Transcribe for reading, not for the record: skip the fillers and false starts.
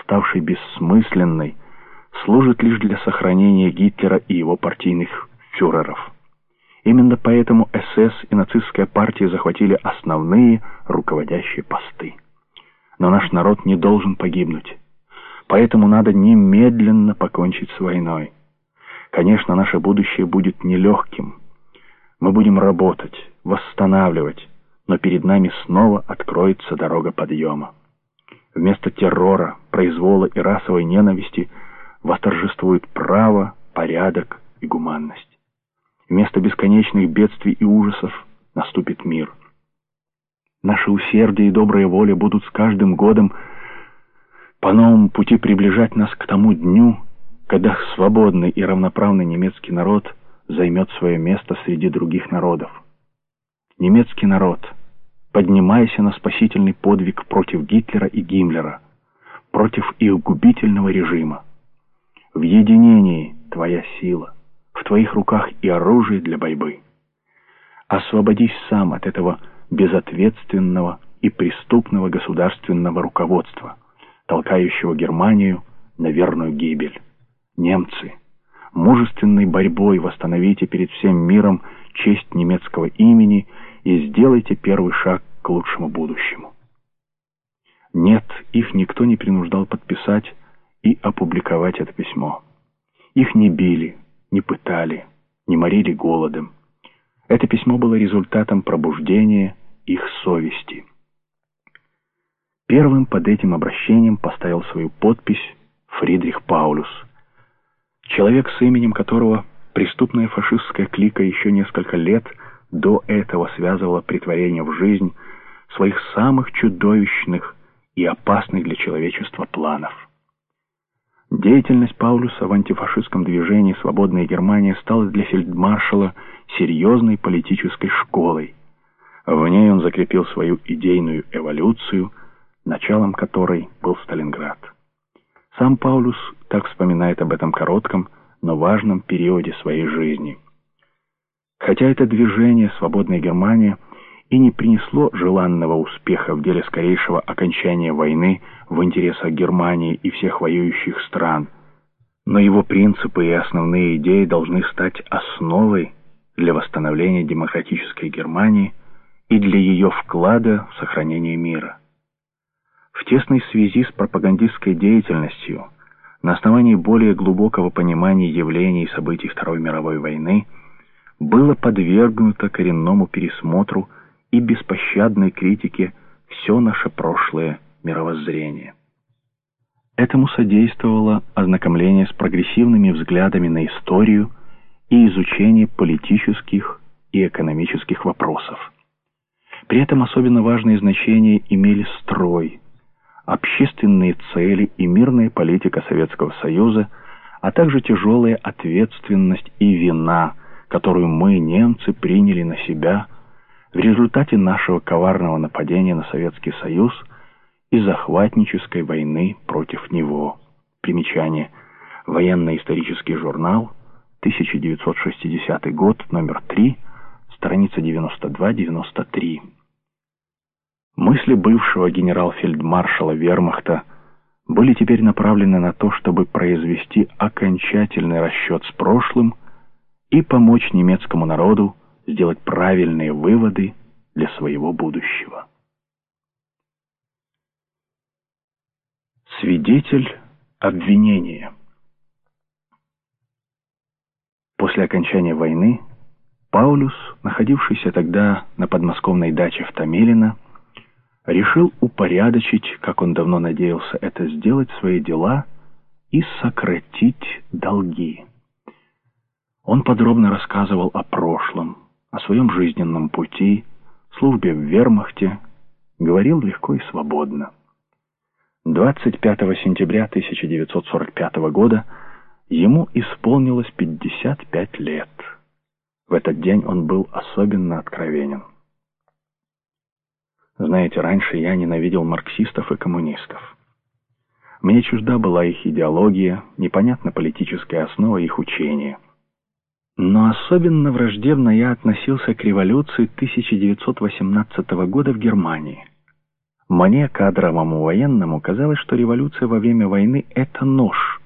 ставшей бессмысленной, служит лишь для сохранения Гитлера и его партийных фюреров. Именно поэтому СС и нацистская партия захватили основные руководящие посты. Но наш народ не должен погибнуть. Поэтому надо немедленно покончить с войной. Конечно, наше будущее будет нелегким. Мы будем работать, восстанавливать, но перед нами снова откроется дорога подъема. Вместо террора, произвола и расовой ненависти восторжествует право, порядок и гуманность. Вместо бесконечных бедствий и ужасов наступит мир. Наше усердие и добрая воля будут с каждым годом по новому пути приближать нас к тому дню, когда свободный и равноправный немецкий народ займет свое место среди других народов. Немецкий народ, поднимайся на спасительный подвиг против Гитлера и Гиммлера, против их губительного режима. В единении твоя сила, в твоих руках и оружие для борьбы. Освободись сам от этого безответственного и преступного государственного руководства, толкающего Германию на верную гибель. Немцы, мужественной борьбой восстановите перед всем миром честь немецкого имени и сделайте первый шаг к лучшему будущему. Нет, их никто не принуждал подписать и опубликовать это письмо. Их не били, не пытали, не морили голодом. Это письмо было результатом пробуждения их совести. Первым под этим обращением поставил свою подпись Фридрих Паулюс, человек, с именем которого преступная фашистская клика еще несколько лет до этого связывала претворение в жизнь своих самых чудовищных и опасных для человечества планов. Деятельность Паулюса в антифашистском движении «Свободная Германия» стала для фельдмаршала серьезной политической школой. В ней он закрепил свою идейную эволюцию, началом которой был Сталинград. Сам Паулюс так вспоминает об этом коротком, но важном периоде своей жизни. Хотя это движение «Свободная Германия» и не принесло желанного успеха в деле скорейшего окончания войны в интересах Германии и всех воюющих стран, но его принципы и основные идеи должны стать основой для восстановления демократической Германии и для ее вклада в сохранение мира. В тесной связи с пропагандистской деятельностью, на основании более глубокого понимания явлений и событий Второй мировой войны, было подвергнуто коренному пересмотру и беспощадной критике все наше прошлое мировоззрение. Этому содействовало ознакомление с прогрессивными взглядами на историю и изучение политических и экономических вопросов. При этом особенно важное значение имели строй, общественные цели и мирная политика Советского Союза, а также тяжелая ответственность и вина, которую мы, немцы, приняли на себя в результате нашего коварного нападения на Советский Союз и захватнической войны против него. Примечание. Военно-исторический журнал, 1960 год, номер 3, страница 92-93. Мысли бывшего генерал-фельдмаршала Вермахта были теперь направлены на то, чтобы произвести окончательный расчет с прошлым и помочь немецкому народу сделать правильные выводы для своего будущего. Свидетель обвинения. После окончания войны Паулюс, находившийся тогда на подмосковной даче в Томилино, решил упорядочить, как он давно надеялся это сделать, свои дела и сократить долги. Он подробно рассказывал о прошлом, о своем жизненном пути, службе в вермахте, говорил легко и свободно. 25 сентября 1945 года ему исполнилось 55 лет. В этот день он был особенно откровенен. Знаете, раньше я ненавидел марксистов и коммунистов. Мне чужда была их идеология, непонятна политическая основа их учения. Но особенно враждебно я относился к революции 1918 года в Германии. Мне, кадровому военному, казалось, что революция во время войны — это нож,